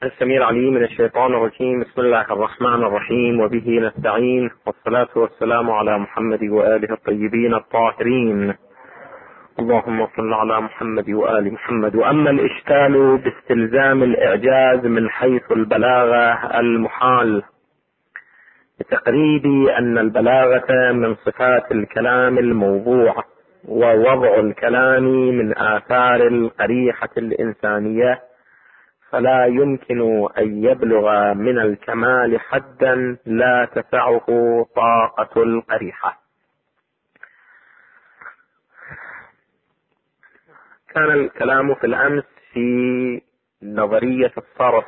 السميع العليم من الشيطان الرجيم. بسم الله الرحمن الرحيم، وبه نستعين، والصلاة والسلام على محمد وآله الطيبين الطاهرين. اللهم صل على محمد وآل محمد. وأما الإشكال باستلزام الإعجاز من حيث البلاغة المحال، بتقريب أن البلاغة من صفات الكلام الموضوع، ووضع الكلام من آثار القريحة الإنسانية، فلا يمكن أن يبلغ من الكمال حدا لا تسعه طاقة القريحة. كان الكلام في الأمس في نظرية الصرف،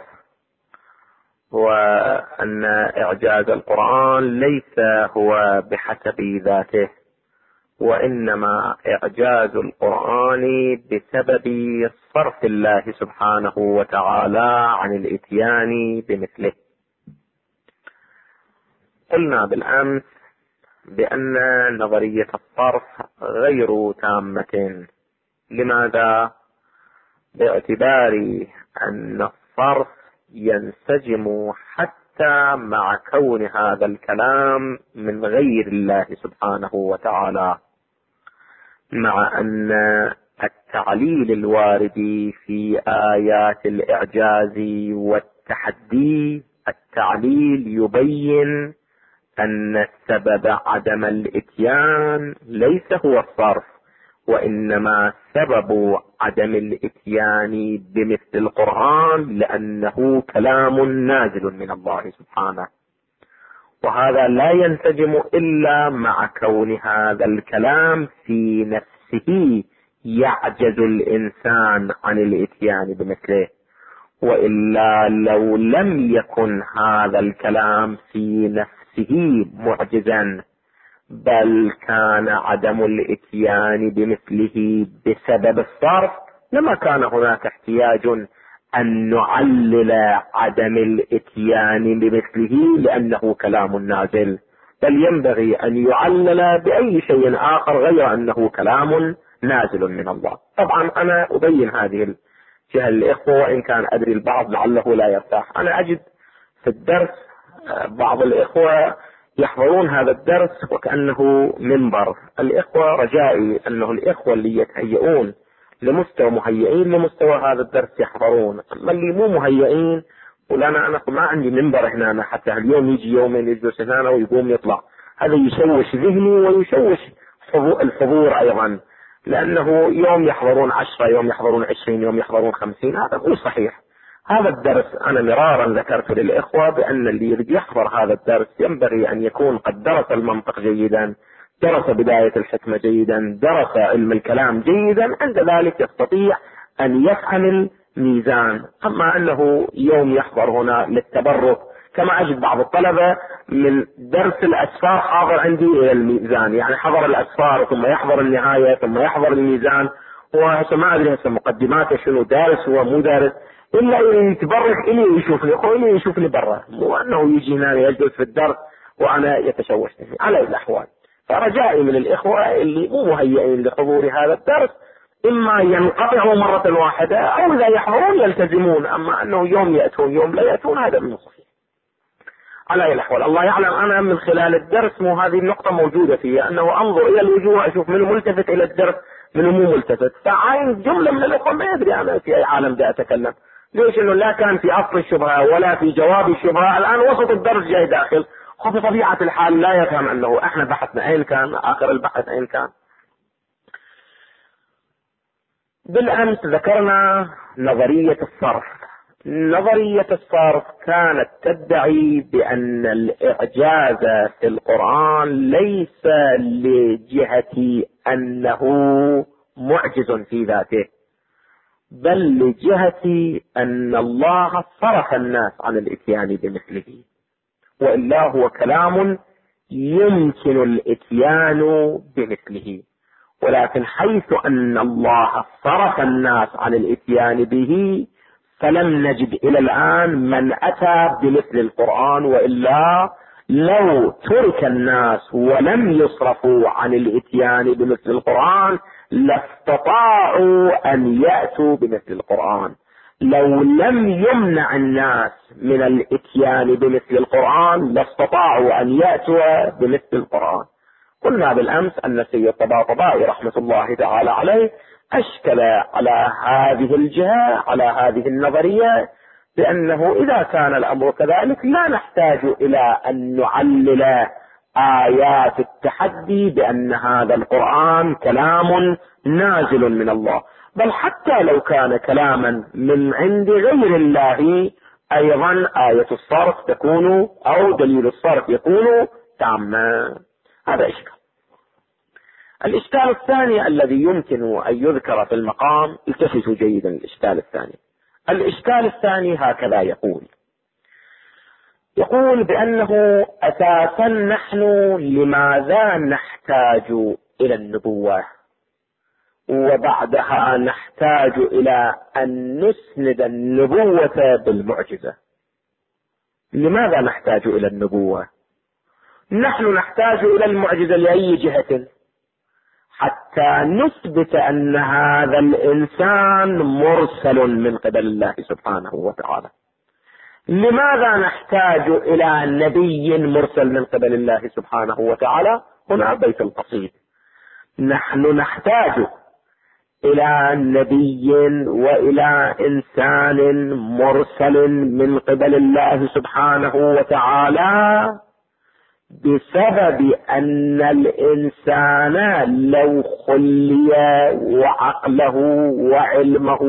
وأن إعجاز القرآن ليس هو بحسب ذاته، وإنما إعجاز القرآن بسبب صرف الله سبحانه وتعالى عن الإتيان بمثله. قلنا بالأمس بأن نظرية الصرف غير تامة. لماذا؟ باعتبار أن الصرف ينسجم حتى مع كون هذا الكلام من غير الله سبحانه وتعالى، مع أن التعليل الوارد في آيات الإعجاز والتحدي، التعليل يبين أن السبب عدم الإتيان ليس هو الصرف، وإنما سبب عدم الإتيان بمثل القرآن لأنه كلام نازل من الله سبحانه، وهذا لا ينسجم إلا مع كون هذا الكلام في نفسه يعجز الإنسان عن الإتيان بمثله. وإلا لو لم يكن هذا الكلام في نفسه معجزا، بل كان عدم الإتيان بمثله بسبب الصرف، لما كان هناك احتياج أن نعلل عدم الإتيان بمثله لأنه كلام نازل، بل ينبغي أن يعلل بأي شيء آخر غير أنه كلام نازل من الله. طبعا أنا أبين هذه الجهة للإخوة، وإن كان أدري البعض لعله لا يرتاح. أنا أجد في الدرس بعض الإخوة يحضرون هذا الدرس وكأنه منبر. الإخوة رجائي أنه الإخوة اللي يتهيئون لمستوى مهيئين لمستوى هذا الدرس يحضرون، أما اللي مو مهيئين، ولا أنا ما عندي منبر هنا حتى اليوم يجي يومين يجلس هنا ويقوم يطلع، هذا يشوش ذهني ويشوش الحضور أيضا، لأنه يوم يحضرون 10، يوم يحضرون 20، يوم يحضرون 50، هذا مو صحيح. هذا الدرس أنا مرارا ذكرت للإخوة بأن اللي يحضر هذا الدرس ينبغي أن يكون قد درس المنطق جيدا، درس بداية الحكمة جيدا، درس علم الكلام جيدا، عند ذلك يستطيع أن يفهم الميزان. أما أنه يوم يحضر هنا للتبرك، كما أجد بعض الطلبة من درس الأسفار حاضر عندي إلى الميزان، يعني حضر الأسفار ثم يحضر النهاية ثم يحضر الميزان، وما أدري هسه مقدماته شنو، دارس هو مو دارس، إلا يتبرك إلي يشوفني، إلي يشوفني برا، مو أنه يجي هنا يجلس في الدرس وأنا يتشوش على الأحوال. فرجائي من الإخوة اللي مو مهيئين لحضور هذا الدرس إما ينقطعوا مرة واحدة، أو إذا يحضرون يلتزمون، أما أنه يوم يأتون يوم لا يأتون هذا من صحيح. على الأحوال الله يعلم أنا من خلال الدرس مو هذه النقطة موجودة فيها، أنه أنظر إلى الوجوه أشوف منه ملتفت إلى الدرس منه مو ملتفت، فعين جملة من الأخوة ما يدري أنا في أي عالم دا أتكلم. ليش؟ إنه لا كان في أصل الشبهة ولا في جواب الشبهة، الآن وسط الدرس جاي داخل، وفي طبيعة الحال لا يفهم أنه إحنا بحثنا أين كان، آخر البحث أين كان. بالأمس ذكرنا نظرية الصرف. نظرية الصرف كانت تدعي بأن الإعجاز في القرآن ليس لجهة أنه معجز في ذاته، بل لجهة أن الله صرف الناس عن الإتيان بمثله، وإلا هو كلام يمكن الإتيان بمثله، ولكن حيث أن الله صرف الناس عن الإتيان به فلم نجد إلى الآن من أتى بمثل القرآن، وإلا لو ترك الناس ولم يصرفوا عن الإتيان بمثل القرآن لاستطاعوا أن يأتوا بمثل القرآن. لو لم يمنع الناس من الاتيان بمثل القرآن لاستطاعوا ان يأتوا بمثل القرآن. قلنا بالامس ان السيد طباطبائي رحمة الله تعالى عليه اشكل على هذه الجهة، على هذه النظرية، بانه اذا كان الامر كذلك لا نحتاج الى ان نعلل آيات التحدي بأن هذا القرآن كلام نازل من الله، بل حتى لو كان كلاما من عند غير الله أيضا آية الصرف تكون أو دليل الصرف يكون تاما. هذا إشكال. الإشكال الثاني الذي يمكن أن يذكر في المقام، التفتوا جيدا الإشكال الثاني. الإشكال الثاني هكذا يقول بأنه أساسا نحن لماذا نحتاج إلى النبوة وبعدها نحتاج إلى أن نسند النبوة بالمعجزة؟ لماذا نحتاج إلى النبوة؟ نحن نحتاج إلى المعجزة لأي جهة؟ حتى نثبت أن هذا الإنسان مرسل من قبل الله سبحانه وتعالى. لماذا نحتاج إلى نبي مرسل من قبل الله سبحانه وتعالى؟ هنا بيت القصيد. نحن نحتاج إلى نبي وإلى إنسان مرسل من قبل الله سبحانه وتعالى بسبب أن الإنسان لو خلي وعقله وعلمه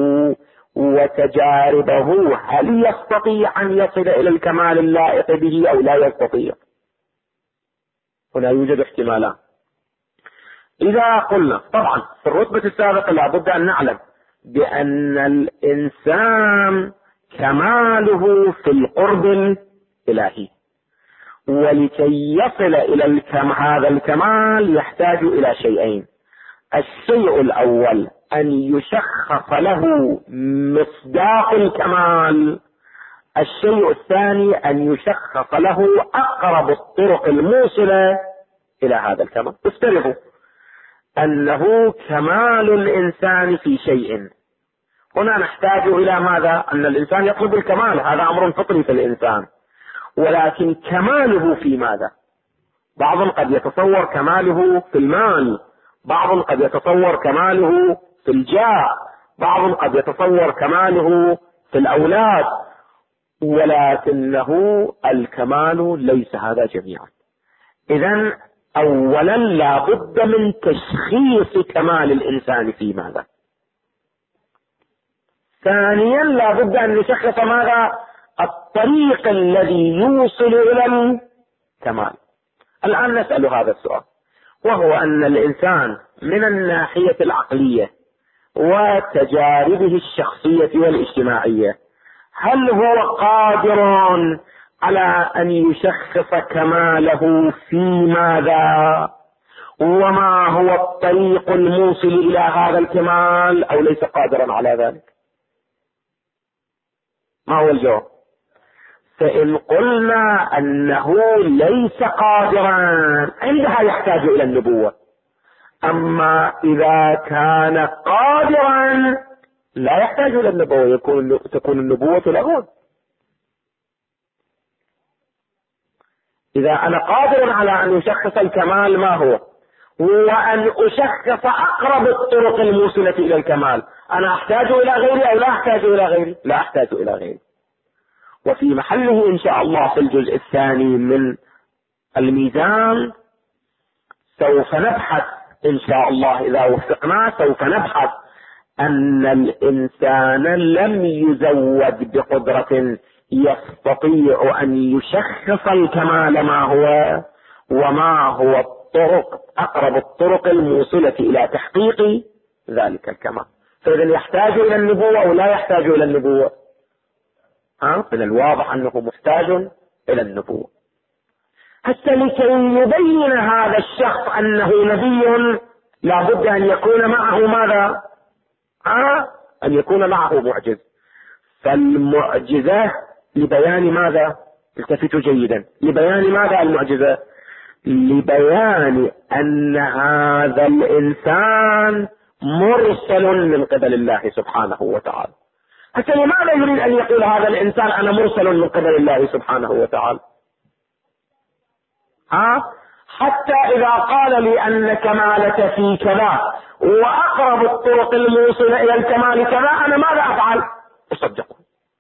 وتجاربه هل يستطيع أن يصل إلى الكمال اللائق به أو لا يستطيع؟ هنا يوجد احتمالات. إذا قلنا طبعا في الرتبة السابقة لابد أن نعلم بأن الإنسان كماله في القرب الإلهي، ولكي يصل إلى هذا الكمال يحتاج إلى شيئين. الشيء الأول أن يشخص له مصداق الكمال. الشيء الثاني أن يشخص له أقرب الطرق الموصلة إلى هذا الكمال. افترضوا أنه كمال الإنسان في شيء، هنا نحتاج إلى ماذا؟ أن الإنسان يطلب الكمال، هذا أمر فطري في الإنسان، ولكن كماله في ماذا؟ بعض قد يتصور كماله في المال، بعض قد يتصور كماله في الجاه، بعض قد يتصور كماله في الأولاد، ولكنه الكمال ليس هذا جميعا. إذن أولا لا بد من تشخيص كمال الإنسان في ماذا. ثانيا لا بد أن نشخص ماذا؟ الطريق الذي يوصل إلى الكمال. الآن نسأل هذا السؤال، وهو أن الإنسان من الناحية العقلية وتجاربه الشخصية والاجتماعية هل هو قادر على أن يشخص كماله في ماذا؟ وما هو الطريق الموصل إلى هذا الكمال، أو ليس قادرا على ذلك؟ ما هو الجواب؟ فإن قلنا أنه ليس قادرا عندها يحتاج إلى النبوة. أما إذا كان قادرا لا يحتاج إلى النبوة، تكون النبوة له. إذا أنا قادر على أن أشخص الكمال ما هو، وأن أشخص أقرب الطرق الموصلة إلى الكمال، أنا أحتاج إلى غيري أو لا أحتاج إلى غيري؟ لا أحتاج إلى غيري. وفي محله إن شاء الله في الجزء الثاني من الميزان سوف نبحث إن شاء الله، إذا وفقنا سوف نبحث أن الإنسان لم يزود بقدرة يستطيع أن يشخص الكمال ما هو، وما هو الطرق أقرب الطرق الموصلة إلى تحقيق ذلك الكمال. فإذا يحتاج إلى النبوة أو لا يحتاج إلى النبوة؟ من الواضح أنه محتاج إلى النبوة. حتى لكي يبين هذا الشخص أنه نبي لا بد أن يكون معه ماذا؟ أن يكون معه معجز. فالمعجزة لبيان ماذا؟ التفتوا جيدا، لبيان ماذا المعجزة؟ لبيان أن هذا الإنسان مرسل من قبل الله سبحانه وتعالى. حتى لماذا يريد أن يقول هذا الإنسان أنا مرسل من قبل الله سبحانه وتعالى؟ حتى إذا قال لي أن كمالك في كذا وأقرب الطرق الموصلة إلى الكمال كذا، أنا ماذا أفعل؟ أصدقه.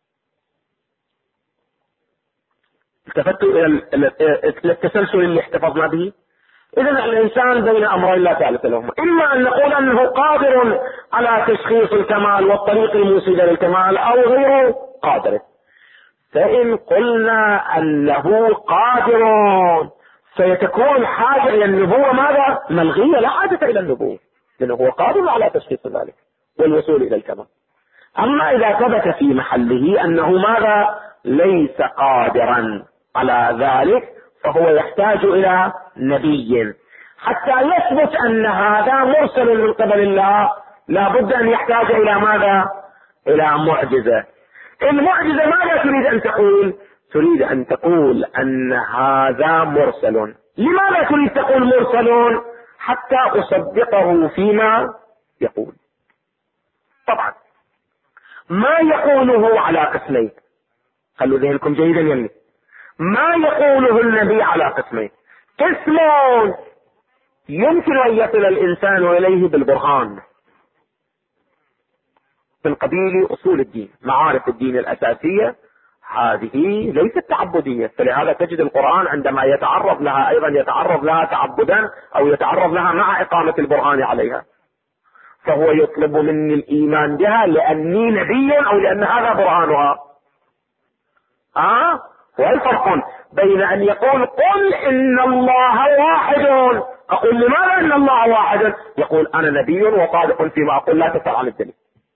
التفت إلى التسلسل اللي احتفظنا به. إذن الإنسان بين أمرين لا ثالث لهما، إما أن نقول أنه قادر على تشخيص الكمال والطريق الموصل للكمال، أو غير قادر. فإن قلنا أنه قادر سيتكون حاجة إلى النبوة ماذا؟ ملغية، لا حاجة إلى النبوة، لأنه هو قادر على تشخيص ذلك والوصول إلى الكمال. أما إذا ثبت في محله أنه ماذا؟ ليس قادرا على ذلك، فهو يحتاج إلى نبي. حتى يثبت أن هذا مرسل من قبل الله لا بد أن يحتاج إلى ماذا؟ إلى معجزة. المعجزة ماذا تريد أن تقول؟ تريد أن تقول أن هذا مرسل. لماذا تريد تقول مرسل؟ حتى أصدقه فيما يقول. طبعا ما يقوله على قسمين، خلوا ذهنكم جيدا يلي. ما يقوله النبي على قسمين: قسم يمكن أن يصل الإنسان إليه بالبرهان من قبيل أصول الدين، معارف الدين الأساسية، هذه ليست تعبدية، فلهذا تجد القرآن عندما يتعرض لها أيضا يتعرض لها تعبدا أو يتعرض لها مع إقامة البرهان عليها. فهو يطلب مني الإيمان بها لأني نبي أو لأن هذا برهانها. والفرق بين أن يقول قل إن الله واحد، أقول لماذا إن الله واحد؟ يقول أنا نبي وصادق فيما أقول، لا تسأل عن الدليل.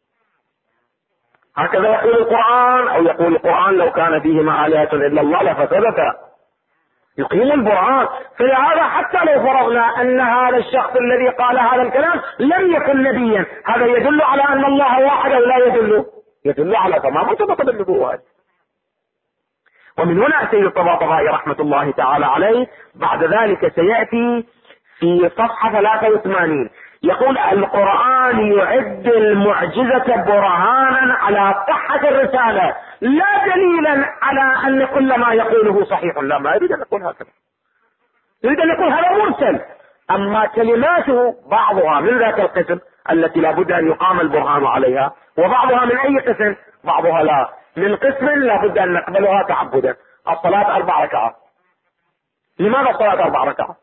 هكذا يقول القرآن، أو يقول القرآن لو كان فيهما آلهة إلا الله لفسدتا، يقيم البرهان. فلهذا حتى لو فرضنا أن هذا الشخص الذي قال هذا الكلام لم يكن نبيا، هذا يدل على أن الله واحد أو لا يدل؟ يدل على تمام مرتبط بالنبوة. ومن هنا سيد الطباطبائي رحمة الله تعالى عليه بعد ذلك سيأتي في صفحة 83 يقول: القرآن يعد المعجزة برهانا على صحة الرسالة، لا دليلا على أن كل ما يقوله صحيح. لا، ما يريد أن يقول هكذا، يريد أن يقول هذا مرسل. أما كلماته بعضها من ذاك القسم التي لا بد أن يقام البرهان عليها، وبعضها من أي قسم؟ بعضها لا من قسم لا بد أن نقبلها تعبدا. الصلاة 4 ركعات. لماذا الصلاة 4 ركعات؟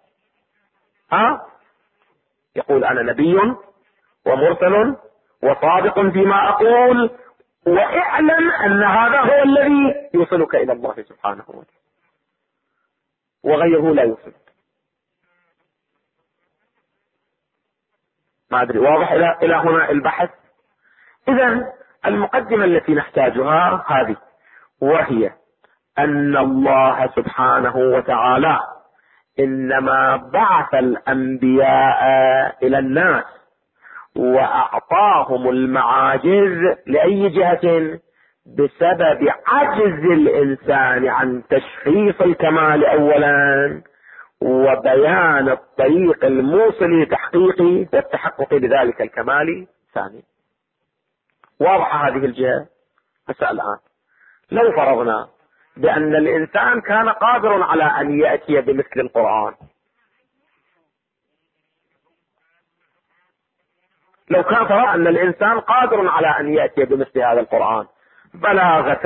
يقول أنا نبي ومرسل وصادق فيما أقول، واعلم أن هذا هو الذي يوصلك إلى الله سبحانه وتعالى، وغيره لا يوصلك. ما أدري واضح إلى هنا البحث؟ إذن المقدمة التي نحتاجها هذه، وهي أن الله سبحانه وتعالى إنما بعث الأنبياء إلى الناس وأعطاهم المعاجز لأي جهة؟ بسبب عجز الإنسان عن تشخيص الكمال أولا، وبيان الطريق الموصل لتحقيقه والتحقق بذلك الكمال ثانيا. واضحة هذه الجهة؟ مسألة الآن لو فرضنا بأن الإنسان كان قادر على أن يأتي بمثل القرآن، لو كان فرض أن الإنسان قادر على أن يأتي بمثل هذا القرآن، بلاغة،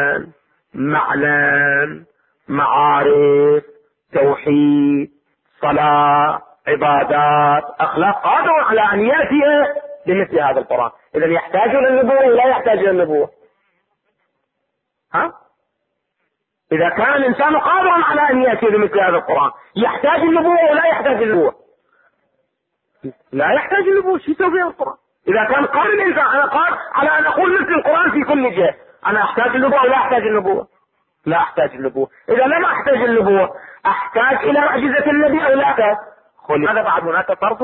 معنى، معارف، توحيد، صلاة، عبادات، أخلاق، قادر على أن يأتي بمثل هذا القرآن، إذا يحتاج إلى النبوة ولا يحتاج إلى النبوة؟ إذا كان الإنسان قادرا على أن يأتي بمثل هذا القرآن، يحتاج النبوة ولا يحتاج النبوة؟ لا يحتاج النبوة. شو يسوي فيها القرآن؟ إذا كان قادر الإنسان أنا قادر على أن أقول مثل القرآن في كل جهة، أنا أحتاج النبوة ولا أحتاج النبوة؟ لا أحتاج النبوة. إذا لم أحتاج النبوة أحتاج إلى معجزة النبي أو لا أحتاج؟ هذا بعد هناك طرف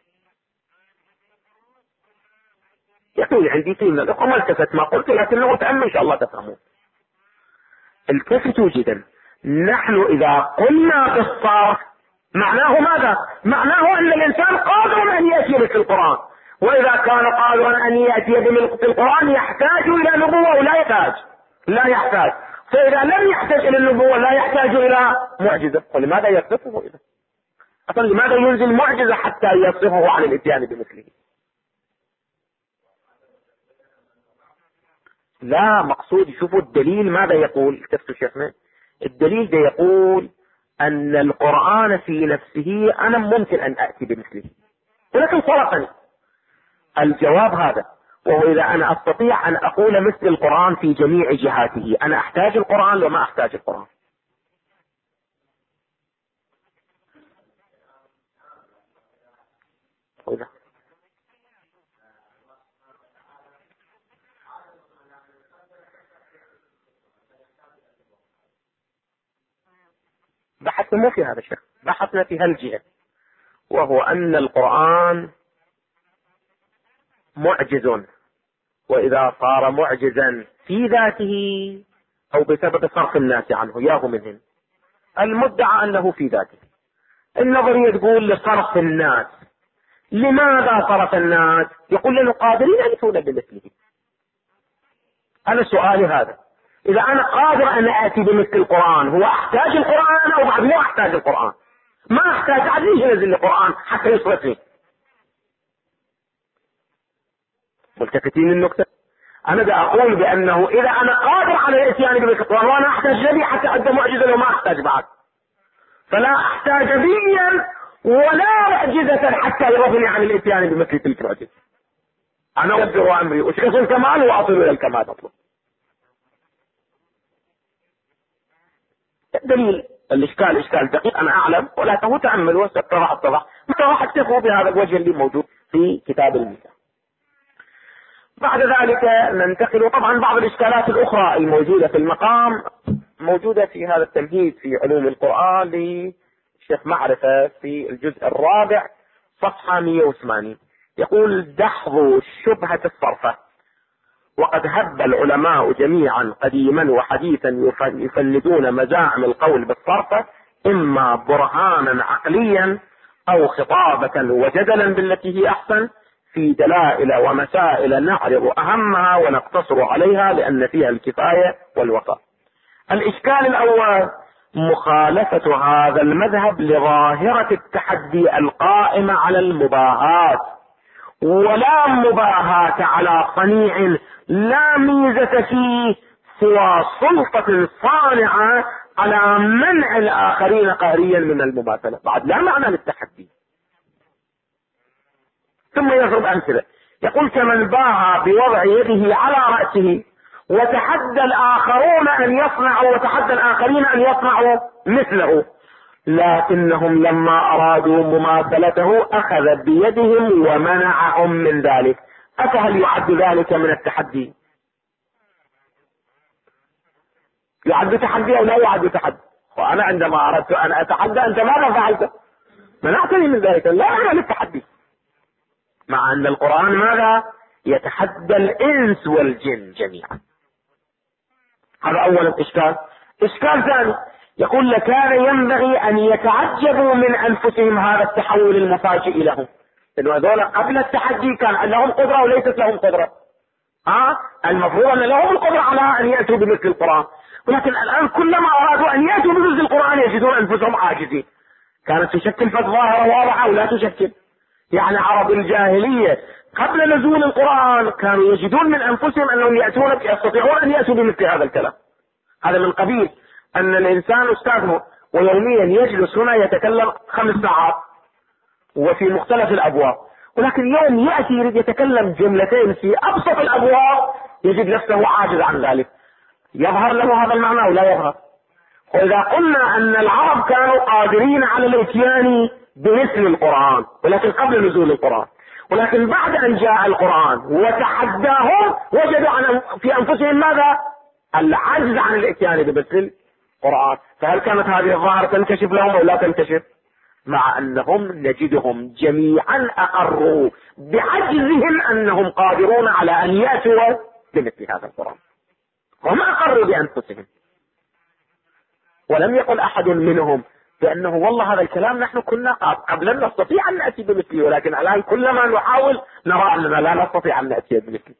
يقول عندي فيه من الأخوة ما التفت ما قلت، لكنه أتأمل إن شاء الله تفهمون. التفتوا جدا. نحن إذا قلنا بالصرف معناه ماذا؟ معناه أن الإنسان قادر أن يأتي مثل القرآن، وإذا كان قادرا أن يأتي بمثل القرآن يحتاج إلى نبوة ولا يحتاج؟ لا يحتاج. فإذا لم يحتاج إلى النبوة لا يحتاج إلى معجزة، ولماذا يصفه إذا؟ أصلا لماذا ينزل معجزة حتى يصفه عن الإتيان بمثله؟ لا، مقصود شوفوا الدليل ماذا يقول. اكتفتوا شيخنا الدليل ده يقول أن القرآن في نفسه أنا ممكن أن أتي بمثله، ولكن صرفني. الجواب هذا، وهو إذا أنا أستطيع أن أقول مثل القرآن في جميع جهاته، أنا أحتاج القرآن وما أحتاج القرآن. بحثنا في هذا الشيء، بحثنا في هالجهة، وهو أن القرآن معجز، وإذا صار معجزا في ذاته أو بسبب صرف الناس عنه ياه منهم، المدعى أنه في ذاته. النظرية تقول لصرف الناس. لماذا صرف الناس؟ يقول لنا قادرين أن يكون بمثله. أنا سؤالي هذا، إذا أنا قادر أن آتي بمثل القرآن، هو أحتاج القرآن أو بعد ما أحتاج القرآن؟ ما أحتاج، عاد ليش ينزل القرآن حتى يصرفني؟ ملتفتين النكتة. أنا دا أقول بأنه إذا أنا قادر على الإتيان بمثل القرآن وأنا أحتاج نبي حتى أدى معجزة وما أحتاج بعد، فلا أحتاج نبيا ولا معجزة حتى يغفني عن الإتيان بمثل تلك المعجزة. أنا أبدر أمري أشخص الكمال وأصل إلى الكمال أطلب. الدليل الإشكال إشكال دقيق أنا أعلم، ولكنه تأمل وستتضح التضح. متى راح أكتفوا بهذا الوجه اللي موجود في كتاب الميزان. بعد ذلك ننتقل طبعا بعض الإشكالات الأخرى الموجودة في المقام موجودة في هذا التمهيد في علوم القرآن لشيخ معرفة في الجزء الرابع صفحة 180. يقول: دحض شبهة الصرفة. وقد هب العلماء جميعا قديما وحديثا يفندون مزاعم القول بالصرفة، إما برهانا عقليا أو خطابة وجدلا بالتي هي أحسن، في دلائل ومسائل نعرض أهمها ونقتصر عليها لأن فيها الكفاية والوفاء. الإشكال الأول: مخالفة هذا المذهب لظاهرة التحدي القائمة على المباهات، ولا مباهاة على صنيع لا ميزة فيه سوى سلطة صانعة على منع الآخرين قهريا من المماثلة. بعد لا معنى للتحدي. ثم يضرب أمثلة، يقول: كمن باها بوضع يده على رأسه وتحدى الآخرون أن يصنعوا وتحدى الآخرين أن يصنعوا مثله، لكنهم لما أرادوا مماثلته أخذ بيدهم ومنعهم من ذلك. أفهل يعد ذلك من التحدي؟ يعد تحدي أو لا يعد تحدي؟ وأنا عندما أردت أن أتحدى أنت ماذا فعلت؟ منعتني من ذلك، لا أنا للتحدي. مع أن القرآن ماذا؟ يتحدى الإنس والجن جميعا. هذا أول إشكال. إشكال ثاني، يقول: لكان ينبغي أن يتعجبوا من أنفسهم هذا التحول المفاجئ لهم، إنه هذول قبل التحدي كان لهم قدرة وليست لهم قدرة. المفروض أن لهم القدرة على أن يأتوا بمثل القرآن، ولكن الآن كلما أرادوا أن يأتوا بمثل القرآن يجدون أنفسهم عاجزين. كانت تشكل ظاهرة واضحة ولا تشكل. يعني عرب الجاهلية قبل نزول القرآن كانوا يجدون من أنفسهم أنهم يستطيعون أن يأتوا بمثل هذا الكلام. هذا من قبيل أن الإنسان أستاذه ويوميا يجلس هنا يتكلم 5 ساعات وفي مختلف الأبواب، ولكن يوم يأتي يريد يتكلم جملتين في أبسط الأبواب يجد نفسه عاجز عن ذلك. يظهر له هذا المعنى ولا يظهر؟ وإذا قلنا أن العرب كانوا قادرين على الاتيان بمثل القرآن ولكن قبل نزول القرآن، ولكن بعد أن جاء القرآن وتحداهم وجدوا في أنفسهم ماذا؟ العجز عن الاتيان بمثل القرآن. فهل كانت هذه الظاهرة تنكشف لهم أو لا تنكشف؟ مع أنهم نجدهم جميعا أقروا بعجزهم أنهم قادرون على أن يأتوا بمثل هذا القرآن، هم أقروا بأنفسهم. ولم يقل أحد منهم بأنه والله هذا الكلام نحن كنا قبل نستطيع أن نأتي بمثله، ولكن الآن كلما نحاول نرى أننا لا نستطيع أن نأتي بمثله.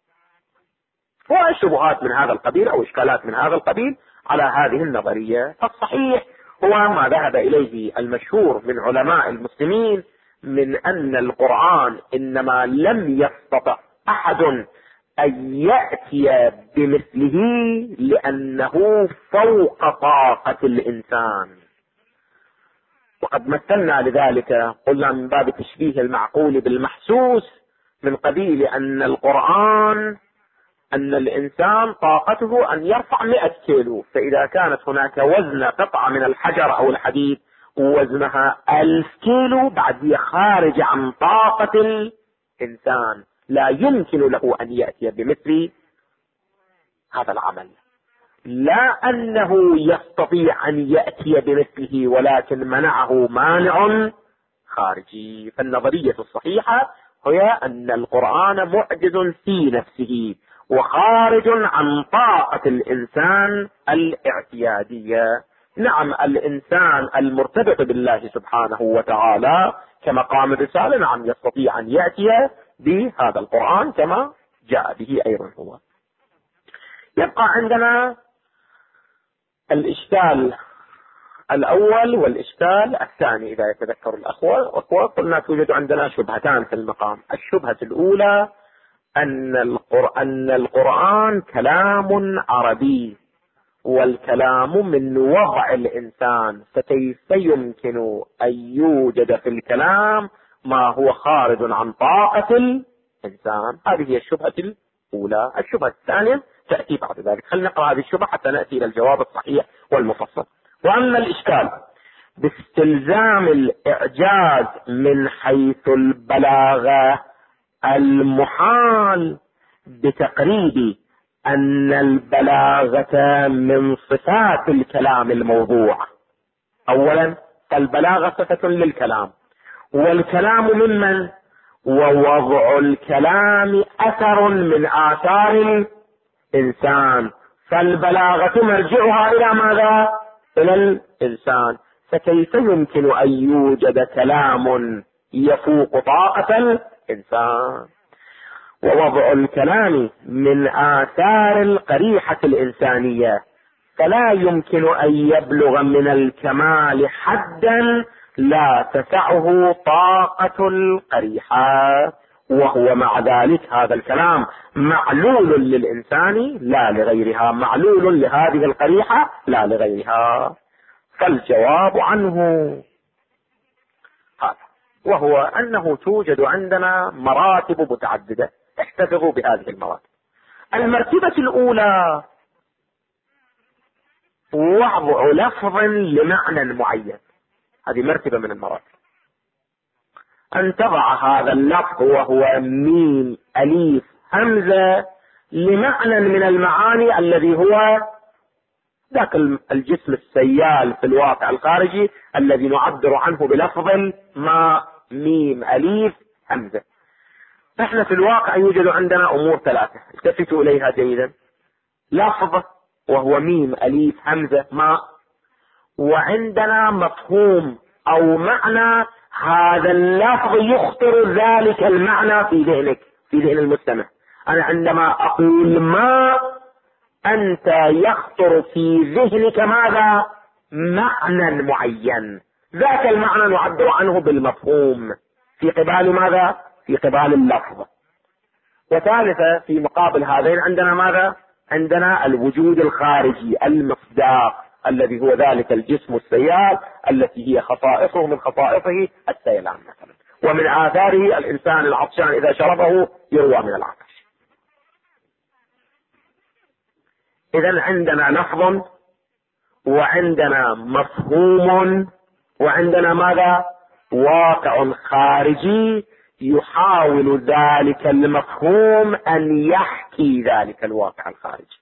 وشبهات من هذا القبيل أو إشكالات من هذا القبيل على هذه النظرية. فالصحيح هو ما ذهب إليه المشهور من علماء المسلمين من أن القرآن إنما لم يستطع أحد أن يأتي بمثله لأنه فوق طاقة الإنسان. وقد مثلنا لذلك، قلنا من باب تشبيه المعقول بالمحسوس، من قبيل أن القرآن أن الإنسان طاقته أن يرفع 100 كيلو، فإذا كانت هناك وزن قطعة من الحجر أو الحديد وزنها 1000 كيلو، بعد هي خارجة عن طاقة الإنسان، لا يمكن له أن يأتي بمثل هذا العمل. لا أنه يستطيع أن يأتي بمثله، ولكن منعه مانع خارجي. فالنظرية الصحيحة هي أن القرآن معجز في نفسه وخارج عن طاقة الإنسان الاعتيادية. نعم، الإنسان المرتبط بالله سبحانه وتعالى كمقام الرسالة نعم يستطيع أن يأتي بهذا القرآن كما جاء به أيضا هو. يبقى عندنا الإشكال الأول والإشكال الثاني. إذا يتذكر الأخوة قلنا توجد عندنا شبهتان في المقام. الشبهة الأولى أن القرآن كلام عربي، والكلام من وضع الإنسان، فكيف يمكن أن يوجد في الكلام ما هو خارج عن طاقة الإنسان؟ هذه هي الشبهة الأولى. الشبهة الثانية تأتي بعد ذلك. خلينا نقرأ هذه الشبهة حتى نأتي إلى الجواب الصحيح والمفصل. وأما الإشكال باستلزام الإعجاز من حيث البلاغة المحال بتقريب أن البلاغة من صفات الكلام الموضوع. أولا، البلاغة صفة للكلام، والكلام ممن؟ ووضع الكلام أثر من آثار الإنسان، فالبلاغة مرجعها إلى ماذا؟ إلى الإنسان. فكيف يمكن أن يوجد كلام يفوق طاقة الإنسان؟ ووضع الكلام من آثار القريحة الإنسانية، فلا يمكن أن يبلغ من الكمال حدا لا تسعه طاقة القريحة، وهو مع ذلك هذا الكلام معلول للإنسان لا لغيرها، معلول لهذه القريحة لا لغيرها. فالجواب عنه هذا، وهو أنه توجد عندنا مراتب متعددة. احتفظوا بهذه المراتب. المرتبة الأولى وضع لفظ لمعنى معين، هذه مرتبة من المراتب. أن تضع هذا اللفظ وهو ميم أليف همزة لمعنى من المعاني الذي هو ذاك الجسم السيال في الواقع الخارجي الذي نعبر عنه بلفظ ما ميم أليف همزة. احنا في الواقع يوجد عندنا أمور ثلاثة، التفتوا إليها جيدا. لفظ وهو ميم أليف همزة ما، وعندنا مفهوم أو معنى هذا اللفظ يخطر ذلك المعنى في ذهنك، في ذهن المستمع. أنا عندما أقول ما، أنت يخطر في ذهنك ماذا؟ معنى معين، ذاك المعنى نعبر عنه بالمفهوم في قبال ماذا؟ في قبال اللفظ. وثالثة في مقابل هذين عندنا ماذا؟ عندنا الوجود الخارجي المصداق الذي هو ذلك الجسم السيال التي هي خصائصه من خصائصه السيلان مثلا، ومن آثاره الإنسان العطشان إذا شربه يروى من العطش. إذن عندنا لفظ وعندنا مفهوم وعندنا ماذا؟ واقع خارجي يحاول ذلك المفهوم أن يحكي ذلك الواقع الخارجي.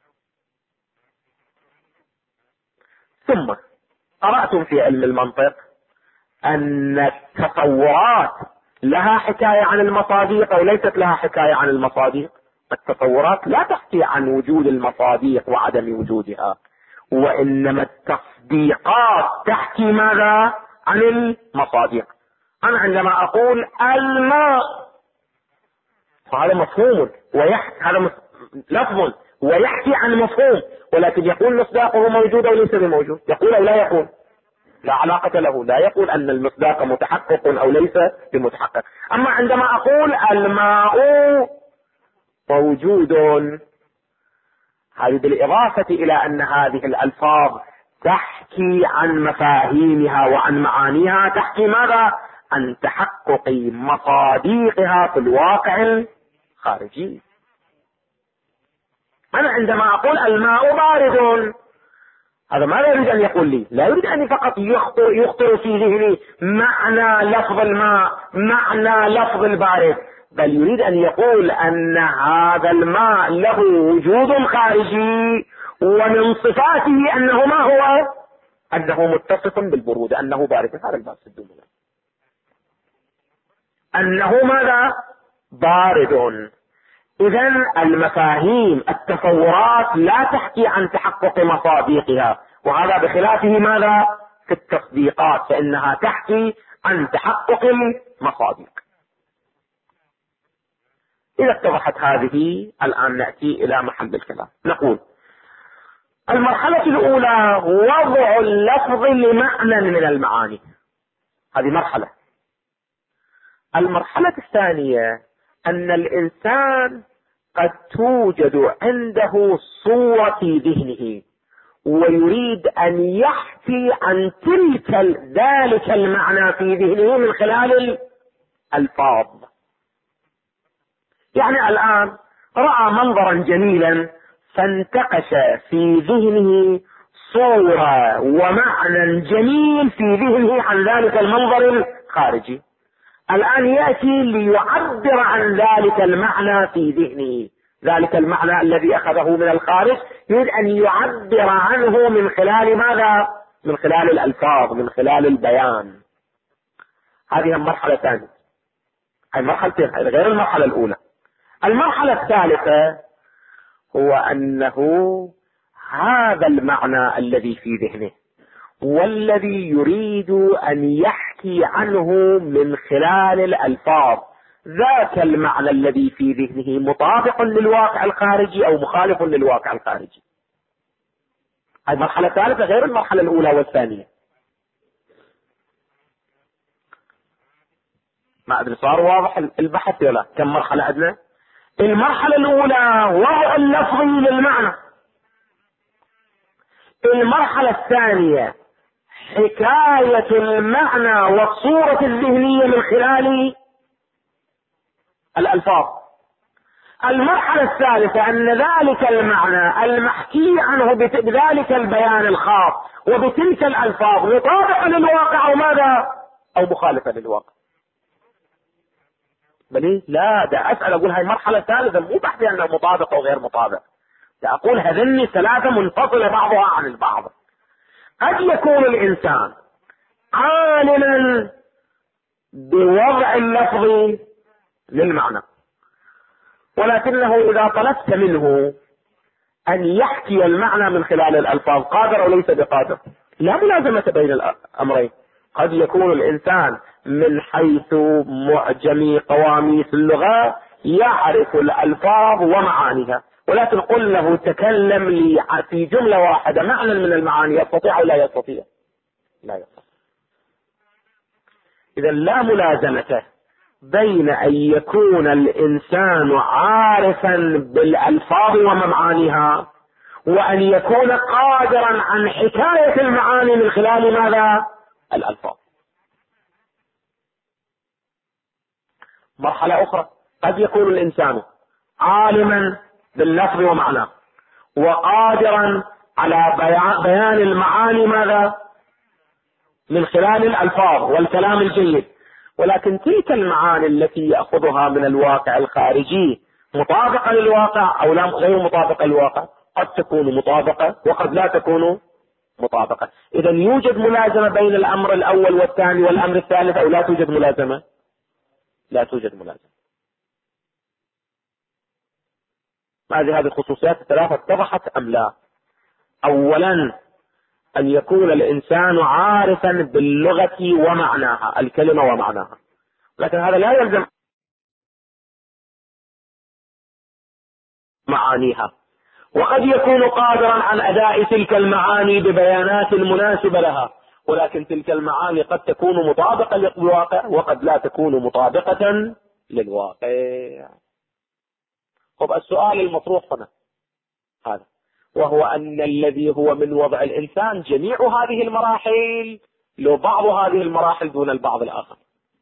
ثم قرأتم في علم المنطق أن التصورات لها حكاية عن المصادق أو ليست لها حكاية عن المصادق؟ التصورات لا تحكي عن وجود المصادق وعدم وجودها، وإنما التصديقات تحكي ماذا؟ عن المصادق. أنا عندما أقول الماء فهذا مفهوم ويحكي، هذا لفظ ويحكي عن مفهوم، ولكن يقول مصداقه موجود أو ليس بموجود، يقول أو لا يقول، لا علاقة له، لا يقول أن المصداق متحقق أو ليس بمتحقق. أما عندما أقول الماء موجود، هذه بالإضافة إلى أن هذه الألفاظ تحكي عن مفاهيمها وعن معانيها، تحكي ماذا؟ عن تحقق مصادقها في الواقع الخارجي. أنا عندما أقول الماء بارد، هذا ماذا يريد أن يقول لي؟ لا يريد أن فقط يخطر في ذهني معنى لفظ الماء، معنى لفظ البارد، بل يريد أن يقول أن هذا الماء له وجود خارجي، ومن صفاته أنه ما هو؟ أنه متصف بالبرودة، أنه بارد. هذا الباب الدنيا، أنه ماذا؟ بارد. إذن المفاهيم، التصورات لا تحكي عن تحقق مصادقها، وهذا بخلافه ماذا؟ في التصديقات، فإنها تحكي عن تحقق المصادق. إذا اتضحت هذه، الآن نأتي إلى محل الكلام. نقول المرحلة الأولى وضع اللفظ لمعنى من المعاني، هذه مرحلة. المرحلة الثانية أن الإنسان قد توجد عنده صورة في ذهنه، ويريد أن يحكي عن ذلك المعنى في ذهنه من خلال الألفاظ. يعني الآن رأى منظرا جميلا فانتقش في ذهنه صورة ومعنى جميل في ذهنه عن ذلك المنظر الخارجي، الآن يأتي ليعبر عن ذلك المعنى في ذهنه، ذلك المعنى الذي أخذه من الخارج يريد أن يعبر عنه من خلال ماذا؟ من خلال الألفاظ، من خلال البيان. هذه المرحلة الثانية، هذه مرحلتين، هذه غير المرحلة الأولى. المرحلة الثالثة هو أنه هذا المعنى الذي في ذهنه والذي يريد أن يحكي عنه من خلال الألفاظ، ذاك المعنى الذي في ذهنه مطابق للواقع الخارجي أو مخالف للواقع الخارجي. المرحلة الثالثة غير المرحلة الأولى والثانية. ما أدري صار واضح البحث ولا؟ كم مرحلة عندنا؟ المرحلة الأولى وضع اللفظي للمعنى، المرحلة الثانية حكاية المعنى والصورة الذهنية من خلال الألفاظ، المرحلة الثالثة أن ذلك المعنى المحكي عنه بذلك البيان الخاص وبتلك الألفاظ مطابقة للواقع أو ماذا؟ أو مخالفة للواقع. بل لا، ده أسأل أقول هاي المرحلة الثالثة مو بحثي أنه مطابق أو غير مطابق، ده أقول هذني ثلاثة منفصلة بعضها عن البعض. قد يكون الإنسان عالما بوضع اللفظ للمعنى، ولكنه إذا طلبت منه أن يحكي المعنى من خلال الألفاظ قادر أو ليس بقادر؟ لا ملازمة بين الأمرين. قد يكون الإنسان من حيث معجمي قواميس اللغة يعرف الألفاظ ومعانيها، ولكن قل له تكلم لي في جملة واحدة معنى من المعاني، يستطيع أو لا يستطيع؟ لا يستطيع. إذا لا ملازمة بين أن يكون الإنسان عارفا بالألفاظ ومعانيها وأن يكون قادرا عن حكاية المعاني من خلال ماذا؟ الألفاظ. مرحلة أخرى، قد يكون الإنسان عالما باللفظ ومعناه وقادرا على بيان المعاني ماذا؟ من خلال الألفاظ والكلام الجيد، ولكن تلك المعاني التي يأخذها من الواقع الخارجي مطابقة للواقع أو لا غير مطابقة للواقع؟ قد تكون مطابقة وقد لا تكون مطابقة. إذا يوجد ملازمة بين الأمر الأول والثاني والأمر الثالث أو لا توجد ملازمة؟ لا توجد ملازمة. هذه الخصوصيات الثلاثة اتضحت أم لا؟ اولا ان يكون الانسان عارفا باللغة ومعناها، الكلمة ومعناها، لكن هذا لا يلزم معانيها، وقد يكون قادرا عن اداء تلك المعاني ببيانات مناسبة لها، ولكن تلك المعاني قد تكون مطابقة للواقع وقد لا تكون مطابقة للواقع. طب السؤال المطروح هنا هذا، وهو ان الذي هو من وضع الانسان جميع هذه المراحل لو بعض هذه المراحل دون البعض الاخر.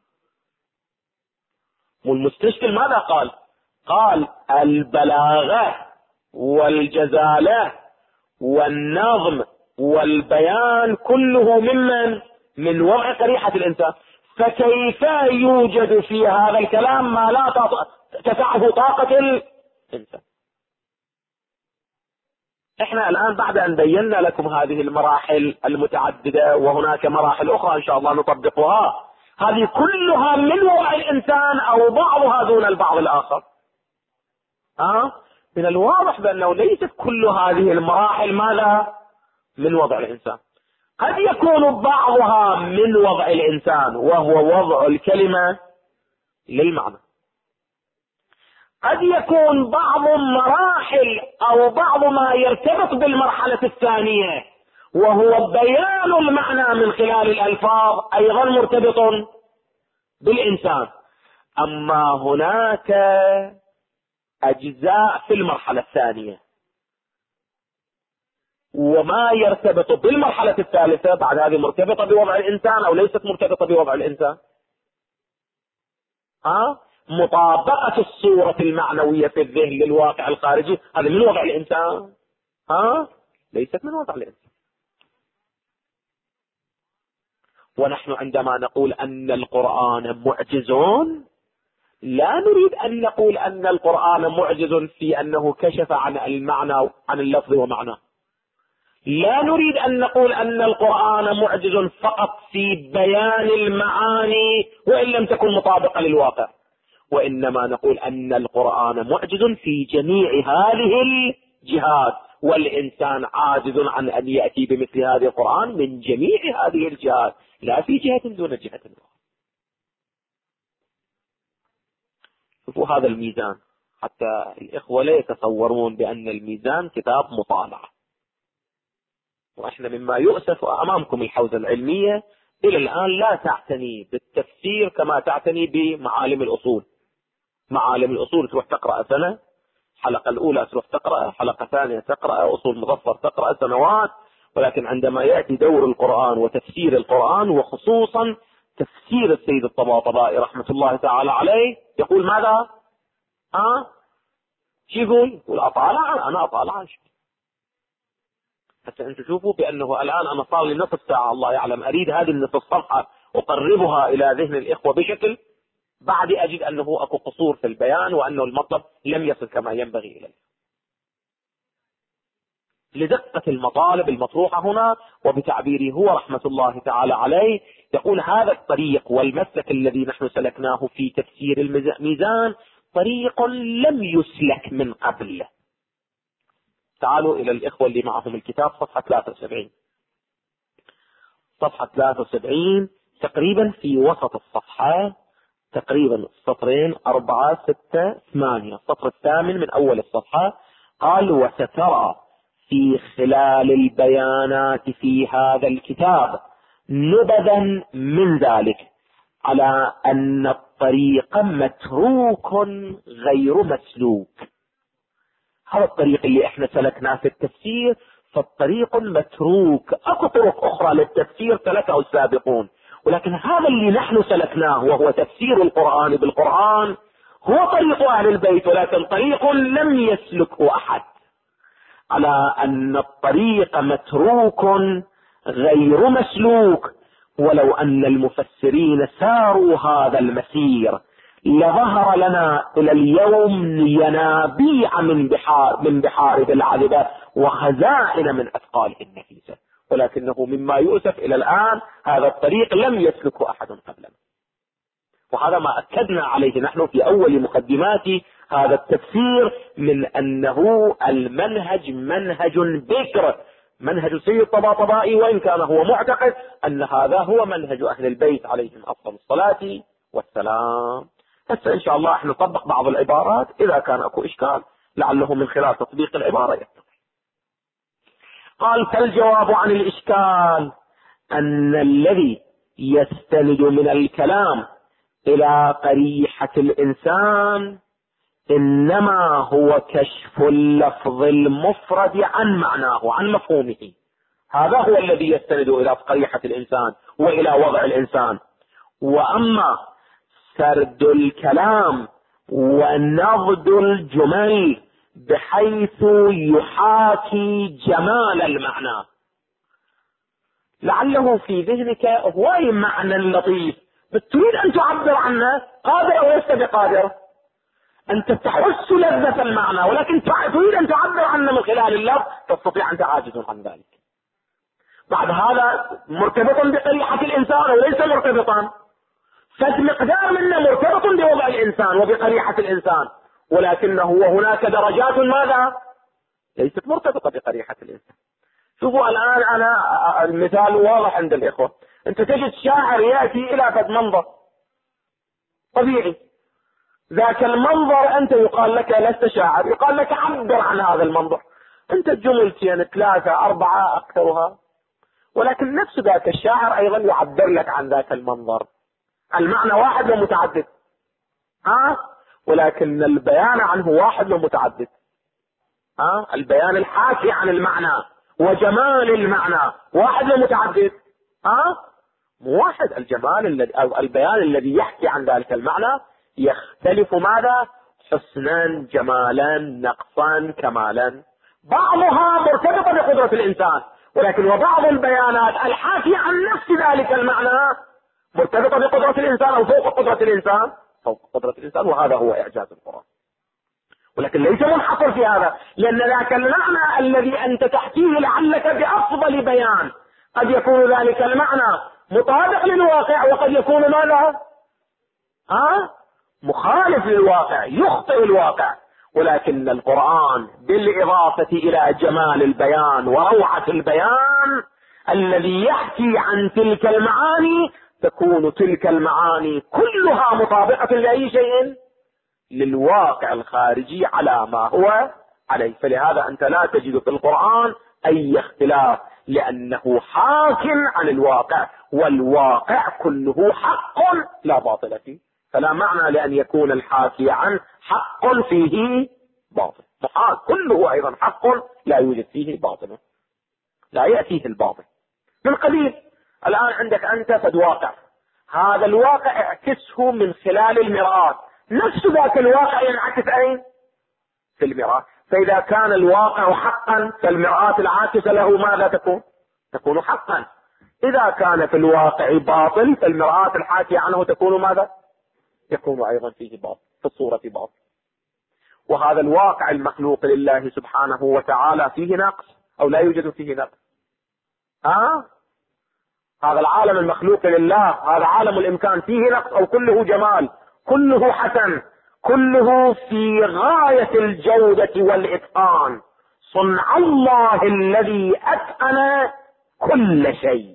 والمستشكل ماذا قال؟ قال البلاغة والجزالة والنظم والبيان كله من وضع قريحة الانسان، فكيف يوجد في هذا الكلام ما لا تسعه طاقة الانسان؟ احنا الان بعد ان بينا لكم هذه المراحل المتعددة، وهناك مراحل اخرى ان شاء الله نطبقها، هذه كلها من وضع الانسان او بعضها دون البعض الاخر. من الواضح بانه ليست كل هذه المراحل ماذا؟ من وضع الانسان. قد يكون بعضها من وضع الانسان وهو وضع الكلمة للمعنى، قد يكون بعض مراحل او بعض ما يرتبط بالمرحلة الثانية وهو بيان المعنى من خلال الالفاظ ايضا مرتبط بالانسان. اما هناك اجزاء في المرحلة الثانية وما يرتبط بالمرحلة الثالثة بعد هذه مرتبطة بوضع الانسان او ليست مرتبطة بوضع الانسان. مطابقة الصورة المعنوية في الذهن للواقع الخارجي هذا من وضع الانسان، ليست من وضع الانسان. ونحن عندما نقول ان القرآن معجز لا نريد ان نقول ان القرآن معجز في انه كشف عن المعنى عن اللفظ ومعناه، لا نريد ان نقول ان القرآن معجز فقط في بيان المعاني وان لم تكن مطابقة للواقع، وانما نقول ان القرآن معجز في جميع هذه الجهات، والانسان عاجز عن ان يأتي بمثل هذا القرآن من جميع هذه الجهات، لا في جهة دون جهة أخرى. شوفوا هذا الميزان حتى الإخوة لا يتصورون بأن الميزان كتاب مطالعة. وإحنا مما يؤسف أمامكم الحوزة العلمية إلى الآن لا تعتني بالتفسير كما تعتني بمعالم الأصول. معالم الأصول تروح تقرأ سنة، حلقة الأولى تروح تقرأ، حلقة ثانية تقرأ، أصول مظفر تقرأ سنوات، ولكن عندما يأتي دور القرآن وتفسير القرآن وخصوصا تفسير السيد الطباطبائي رحمة الله تعالى عليه يقول ماذا؟ شو يقول أطالع، أنا أطالع حتى أنتم تشوفوا بأنه الآن أنا صار لي نصف ساعة الله يعلم أريد هذه النصف صفحة أقربها إلى ذهن الإخوة بشكل بعد أجد أنه أكو قصور في البيان وأنه المطلب لم يصل كما ينبغي إليه، لدقة المطالب المطروحة هنا. وبتعبيره هو رحمة الله تعالى عليه يقول هذا الطريق والمسلك الذي نحن سلكناه في تفسير الميزان طريق لم يسلك من قبل. تعالوا إلى الإخوة اللي معهم الكتاب صفحة 73. صفحة 73 تقريبا في وسط الصفحة، تقريبا سطرين 4 6 8، السطر الثامن من أول الصفحة. قال وسترى في خلال البيانات في هذا الكتاب نبذا من ذلك على أن الطريق متروك غير مسلوك. هذا الطريق اللي احنا سلكناه في التفسير فالطريق متروك، اكو طرق اخرى للتفسير سلكه السابقون، ولكن هذا اللي نحن سلكناه وهو تفسير القرآن بالقرآن هو طريق اهل البيت، ولكن طريق لم يسلكه احد، على ان الطريق متروك غير مسلوك. ولو ان المفسرين ساروا هذا المسير لظهر لنا الى اليوم ينابيع من بحاره العذبة وخزائن من اثقال النفيسة، ولكنه مما يؤسف الى الان هذا الطريق لم يسلكه احد قبلنا. وهذا ما اكدنا عليه نحن في اول مقدمات هذا التفسير من انه المنهج منهج بكر، منهج السيد الطباطبائي، وإن كان هو معتقد أن هذا هو منهج أهل البيت عليهم أفضل الصلاة والسلام. هسه إن شاء الله احنا نطبق بعض العبارات، إذا كان أكو إشكال لعله من خلال تطبيق العبارة يتضح. قال: فالجواب عن الإشكال أن الذي يستند من الكلام إلى قريحة الإنسان إنما هو كشف اللفظ المفرد عن معناه، عن مفهومه. هذا هو الذي يستند إلى قريحة الإنسان وإلى وضع الإنسان. وأما سرد الكلام ونضد الجمل بحيث يحاكي جمال المعنى، لعله في ذهنك هواي معنى لطيف بس تريد أن تعبر عنه، قادر أو لست بقادر. أنت تحس لذة المعنى ولكن تريد أن تعبر عنه من خلال اللفظ، تستطيع أن تعاجز عن ذلك. بعد هذا مرتبط بقريحة الإنسان وليس مرتبطا، فالمقدار منه مرتبط بوضع الإنسان وبقريحة الإنسان، ولكنه وهناك درجات ماذا؟ ليست مرتبطة بقريحة الإنسان. شوفوا الآن أنا المثال واضح عند الإخوة. أنت تجد شاعر يأتي إلى فد منظر طبيعي، ذاك المنظر أنت يقال لك لست شاعر، يقال لك عبر عن هذا المنظر. أنت جملتين 3 4 أكثرها، ولكن نفس ذاك الشاعر أيضا يعبر لك عن ذاك المنظر. المعنى واحد ومتعدد، ولكن البيان عنه واحد ومتعدد. البيان الحاكي عن المعنى وجمال المعنى واحد ومتعدد. مو واحد. البيان الذي يحكي عن ذلك المعنى يختلف ماذا؟ حسنا، جمالا، نقصا، كمالا. بعضها مرتبطة بقدرة الإنسان، ولكن وبعض البيانات الحاكية عن نفس ذلك المعنى مرتبطة بقدرة الإنسان أو فوق قدرة الإنسان، فوق قدرة الإنسان. وهذا هو إعجاز القرآن، ولكن ليس منحصر في هذا، لأن ذاك المعنى الذي أنت تحكيه لعلك بأفضل بيان قد يكون ذلك المعنى مطابق للواقع، وقد يكون ماذا؟ مخالف للواقع، يخطئ الواقع. ولكن القرآن بالإضافة إلى جمال البيان وروعة البيان الذي يحكي عن تلك المعاني، تكون تلك المعاني كلها مطابقة لأي شيء؟ للواقع الخارجي على ما هو عليه. فلهذا أنت لا تجد في القرآن أي اختلاف، لأنه حاكم عن الواقع، والواقع كله حق لا باطل فيه. فلا معنى لأن يكون الحاكي عن حق فيه باطل، محال كله أيضا حق لا يوجد فيه باطل، لا يأتيه الباطل من قبيل. الآن عندك أنت فد واقع، هذا الواقع اعكسه من خلال المرآة، نفس ذاك الواقع ينعكس أين؟ في المرآة. فإذا كان الواقع حقا فالمرآة العاكسة له ماذا تكون؟ تكون حقا. إذا كان في الواقع باطل فالمرآة الحاكية عنه تكون ماذا؟ يكون أيضا فيه باطل، في الصورة باطل. وهذا الواقع المخلوق لله سبحانه وتعالى فيه نقص أو لا يوجد فيه نقص؟ هذا العالم المخلوق لله، هذا عالم الإمكان، فيه نقص أو كله جمال، كله حسن، كله في غاية الجودة والإتقان؟ صنع الله الذي أتقن كل شيء.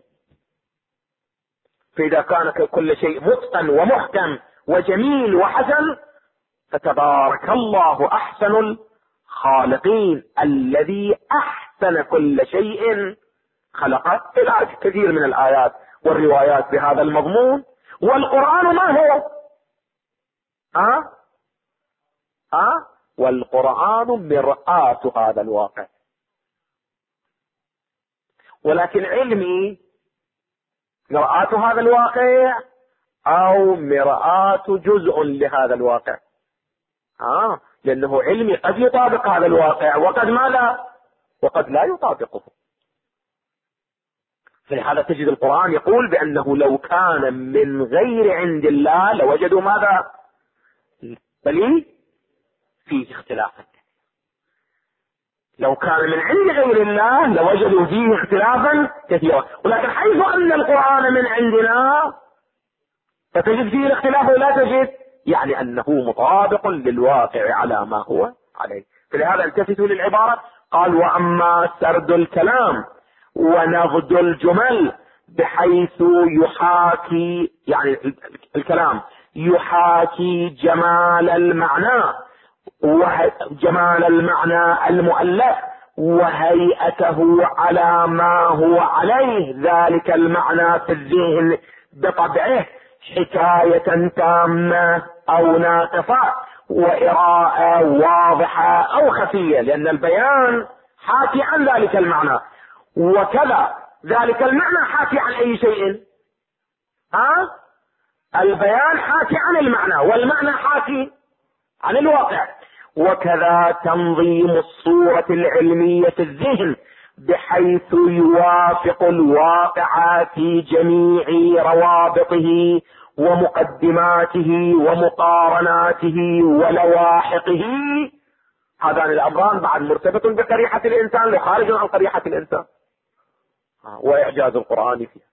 فإذا كان كل شيء متقن ومحكم وجميل وحسن، فتبارك الله أحسن الخالقين الذي أحسن كل شيء خلقه. إلى كثير من الآيات والروايات بهذا المضمون. والقرآن ما هو؟ والقرآن مرآة هذا الواقع. ولكن علمي مرآة هذا الواقع أو مرآة جزء لهذا الواقع؟ لأنه علمي قد يطابق هذا الواقع وقد ماذا؟ وقد لا يطابقه. فلهذا تجد القرآن يقول بأنه لو كان من غير عند الله لوجدوا ماذا؟ بل فيه اختلافا. لو كان من عند غير الله لوجدوا فيه اختلافا كثيرا. ولكن حيث أن القرآن من عندنا فتجد فيه الاختلاف ولا تجد، يعني أنه مطابق للواقع على ما هو عليه. فلهذا التفتوا للعبارة قال وأما سرد الكلام ونغد الجمل بحيث يحاكي، يعني الكلام يحاكي جمال المعنى المؤلف وهيئته على ما هو عليه ذلك المعنى في الذهن بطبعه، حكاية تامة أو ناقصة، وإراءة واضحة أو خفية، لأن البيان حاكي عن ذلك المعنى، وكذا ذلك المعنى حاكي عن أي شيء؟ البيان حاكي عن المعنى، والمعنى حاكي عن الواقع. وكذا تنظيم الصورة العلمية في الذهن بحيث يوافق الواقع في جميع روابطه ومقدماته ومقارناته ولواحقه. هذان الأمران بعد مرتبط بقريحة الإنسان لخارج عن قريحة الإنسان، وإعجاز القرآن فيها.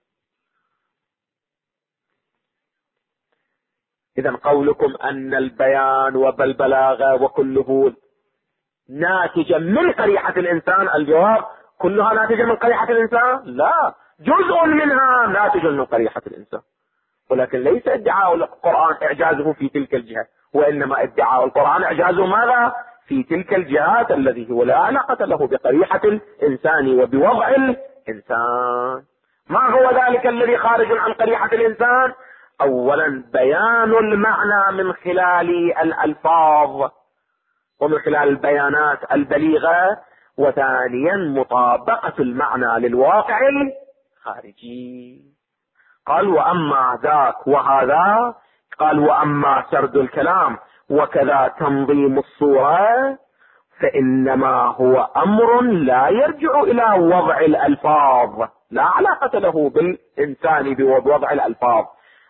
إذا قولكم أن البيان وبالبلاغة وكله ناتجا من قريحة الإنسان، الجواب كلها ناتجة من قريحة الإنسان؟ لا، جزء منها ناتج من قريحة الإنسان، ولكن ليس ادعاء القرآن إعجازه في تلك الجهة، وإنما ادعاء القرآن إعجازه ماذا؟ في تلك الجهات الذي هو لا علاقة له بقريحة الإنسان وبوضع الإنسان. ما هو ذلك الذي خارج عن قريحة الإنسان؟ أولا بيان المعنى من خلال الألفاظ ومن خلال البيانات البليغة، وثانيا مطابقة المعنى للواقع الخارجي. قال وأما ذاك وهذا، قال وأما سرد الكلام وكذا تنظيم الصورة فإنما هو أمر لا يرجع إلى وضع الألفاظ، لا علاقة له بالإنسان بوضع الألفاظ،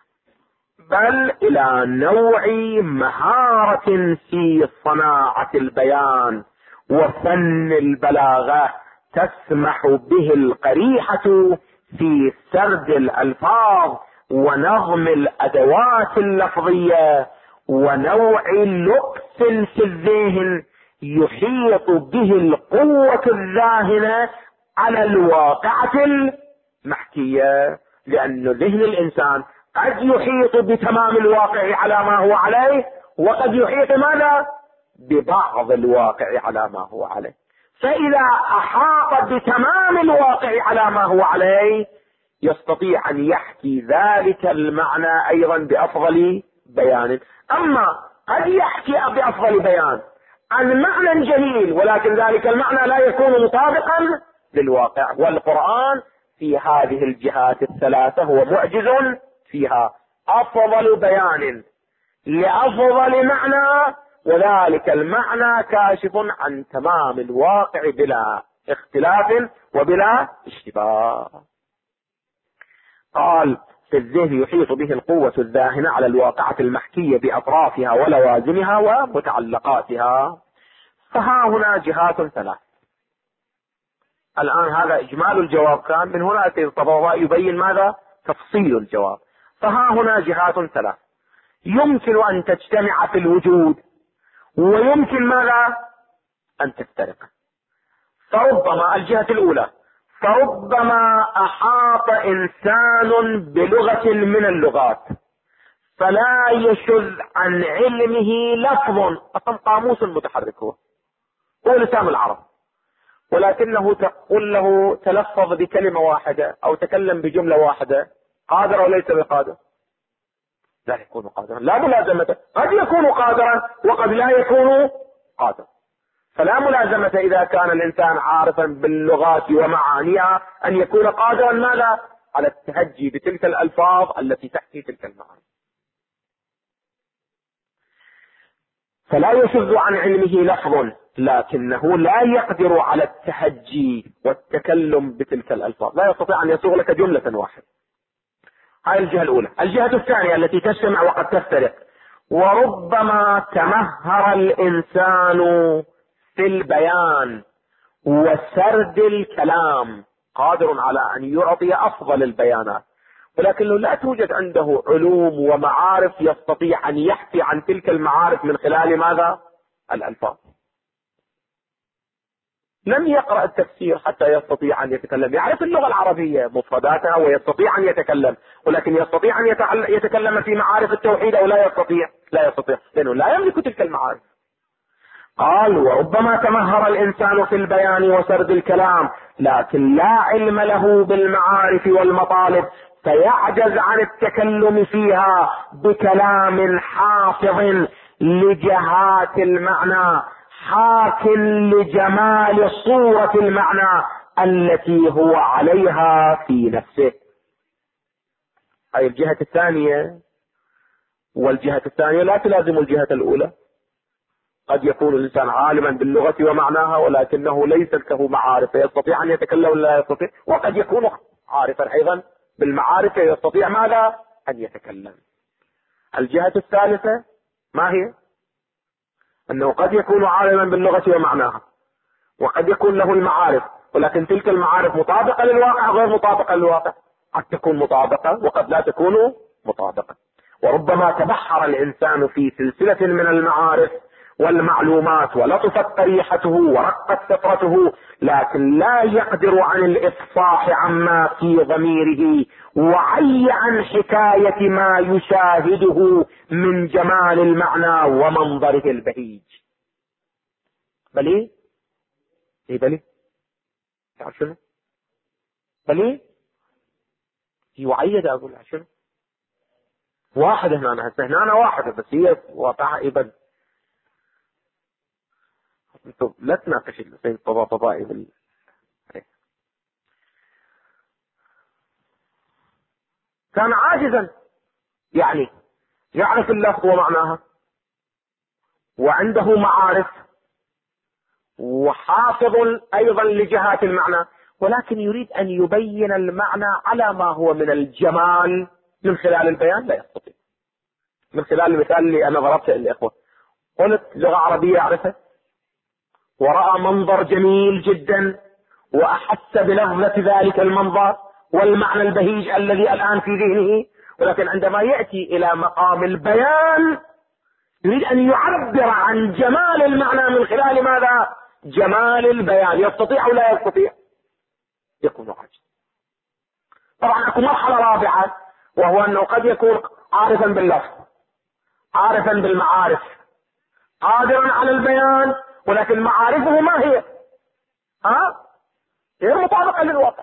بل إلى نوع مهارة في صناعة البيان وفن البلاغة تسمح به القريحة في سرد الألفاظ ونظم الأدوات اللفظية، ونوع لبس في الذهن يحيط به القوة الذاهنة على الواقعة المحكية، لأن ذهن الإنسان قد يحيط بتمام الواقع على ما هو عليه، وقد يحيط ماذا؟ ببعض الواقع على ما هو عليه. فإذا أحاط بتمام الواقع على ما هو عليه يستطيع أن يحكي ذلك المعنى أيضا بأفضل بيان. أما قد يحكي بأفضل بيان عن معنى جميل، ولكن ذلك المعنى لا يكون مطابقا للواقع، والقرآن في هذه الجهات الثلاثة هو معجز فيها، أفضل بيان لأفضل معنى، وذلك المعنى كاشف عن تمام الواقع بلا اختلاف وبلا اشتباه. قال في الذهن يحيط به القوة الذاهنة على الواقعة المحكية بأطرافها ولوازمها ومتعلقاتها. فها هنا جهات ثلاث. الآن هذا إجمال الجواب كان، من هنا الطباوة يبين ماذا؟ تفصيل الجواب. فها هنا جهات ثلاث يمكن أن تجتمع في الوجود، ويمكن ماذا؟ أن تفترق. فربما الجهة الأولى، فربما أحاط إنسان بلغة من اللغات فلا يشذ عن علمه لفظ، أصلا قاموس متحرك هو لسان العرب، ولكنه تقول له تلفظ بكلمة واحدة أو تكلم بجملة واحدة، قادر وليس بقادر؟ لا يكون قادرا، لا ملازمة، قد يكون قادرا وقد لا يكون قادرا. فلا ملازمة إذا كان الإنسان عارفا باللغات ومعانيها أن يكون قادرا ماذا؟ على التهجي بتلك الألفاظ التي تحكي تلك المعاني. فلا يشذ عن علمه لفظ، لكنه لا يقدر على التهجي والتكلم بتلك الألفاظ، لا يستطيع أن يصوغ لك جملة واحدة. هاي الجهة الأولى. الجهة الثانية التي تجتمع وقد تفترق، وربما تمهر الإنسان في البيان وسرد الكلام، قادر على أن يعطي أفضل البيانات، ولكنه لا توجد عنده علوم ومعارف يستطيع أن يحكي عن تلك المعارف من خلال ماذا؟ الألفاظ. لم يقرأ التفسير حتى يستطيع أن يتكلم. يعرف اللغة العربية مفرداتها ويستطيع أن يتكلم، ولكن يستطيع أن يتكلم في معارف التوحيد أو لا يستطيع؟ لا يستطيع، لأنه لا يملك تلك المعارف. قال: وربما تمهر الإنسان في البيان وسرد الكلام، لكن لا علم له بالمعارف والمطالب، فيعجز عن التكلم فيها بكلام حافظ لجهات المعنى، حاك لجمال صورة المعنى التي هو عليها في نفسه. هاي الجهة الثانية، والجهة الثانية لا تلازم الجهة الأولى. قد يكون الإنسان عالما باللغة ومعناها ولكنه ليست له معارف يستطيع أن يتكلم ولا يستطيع، وقد يكون عارفا أيضا بالمعارف يستطيع ماذا؟ أن يتكلم. الجهة الثالثة ما هي؟ أنه قد يكون عالما باللغة ومعناها، وقد يكون له المعارف، ولكن تلك المعارف مطابقة للواقع غير مطابقة للواقع. قد تكون مطابقة وقد لا تكون مطابقة. وربما تبحر الإنسان في سلسلة من المعارف والمعلومات ولطفت طريحته ورقت فطرته، لكن لا يقدر عن الإفصاح عما في ضميره وعي عن حكاية ما يشاهده من جمال المعنى ومنظره البهيج. بلي ايه بلي تعرف شنو بلي يعيد اقول شنو واحد هنا هنا واحدة بس هي واقعها ايه بل انتم لا تناقش الحين طبائي كان عاجزا، يعني يعرف اللفظ ومعناها وعنده معارف وحافظ ايضا لجهات المعنى، ولكن يريد ان يبين المعنى على ما هو من الجمال من خلال البيان، لا يستطيع. من خلال المثال اللي انا ضربته للاخوه، قلت لغة عربية يعرفها ورأى منظر جميل جدا وأحس بلذة ذلك المنظر والمعنى البهيج الذي الآن في ذهنه، ولكن عندما يأتي إلى مقام البيان يريد أن يعبر عن جمال المعنى من خلال ماذا؟ جمال البيان. يستطيع أو لا يستطيع؟ يكون عاجز. طبعا أكو مرحلة رابعة، وهو أنه قد يكون عارفا باللفظ، عارفا بالمعارف، قادرا على البيان، ولكن معارفه ما هي؟ غير مطابقة للواقع،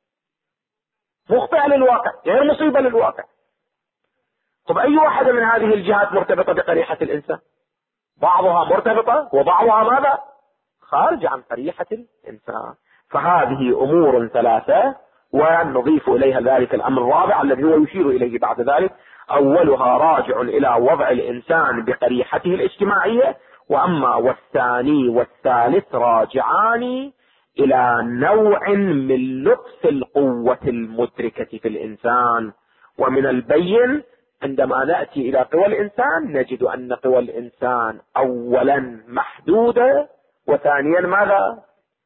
مخطئة للواقع، غير مصيبة للواقع. طب أي واحدة من هذه الجهات مرتبطة بقريحة الإنسان؟ بعضها مرتبطة وبعضها ماذا؟ خارج عن قريحة الإنسان. فهذه أمور ثلاثة، ونضيف إليها ذلك الأمر الرابع الذي هو يشير إليه بعد ذلك. أولها راجع إلى وضع الإنسان بقريحته الاجتماعية، وأما والثاني والثالث راجعان إلى نوع من لطف القوة المدركة في الإنسان. ومن البين عندما نأتي إلى قوى الإنسان نجد أن قوى الإنسان أولا محدودة، وثانيا ماذا؟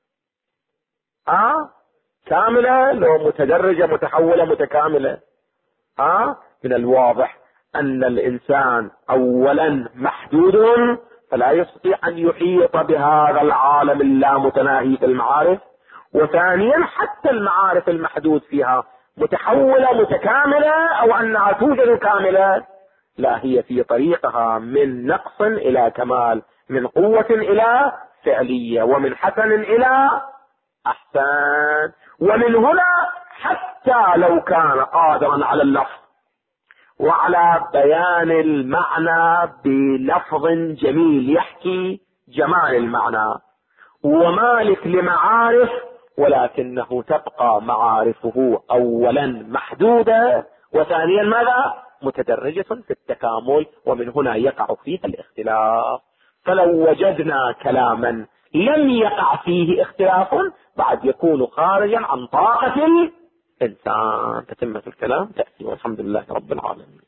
كاملة لو متدرجة متحولة متكاملة. من الواضح أن الإنسان أولا محدود فلا يستطيع أن يحيط بهذا العالم اللامتناهي في المعارف، وثانيا حتى المعارف المحدود فيها متحولة متكاملة أو أنها توجد كاملة، لا، هي في طريقها من نقص إلى كمال، من قوة إلى فعلية، ومن حسن إلى أحسن. ومن هنا حتى لو كان قادرا على اللفظ وعلى بيان المعنى بلفظ جميل يحكي جمال المعنى ومالك لمعارف، ولكنه تبقى معارفه أولا محدودة، وثانيا ماذا؟ متدرجة في التكامل، ومن هنا يقع فيها الاختلاف. فلو وجدنا كلاما لم يقع فيه اختلاف بعد يكون خارجا عن طاقة الإنسان. تتمة الكلام تأتي، والحمد لله رب العالمين.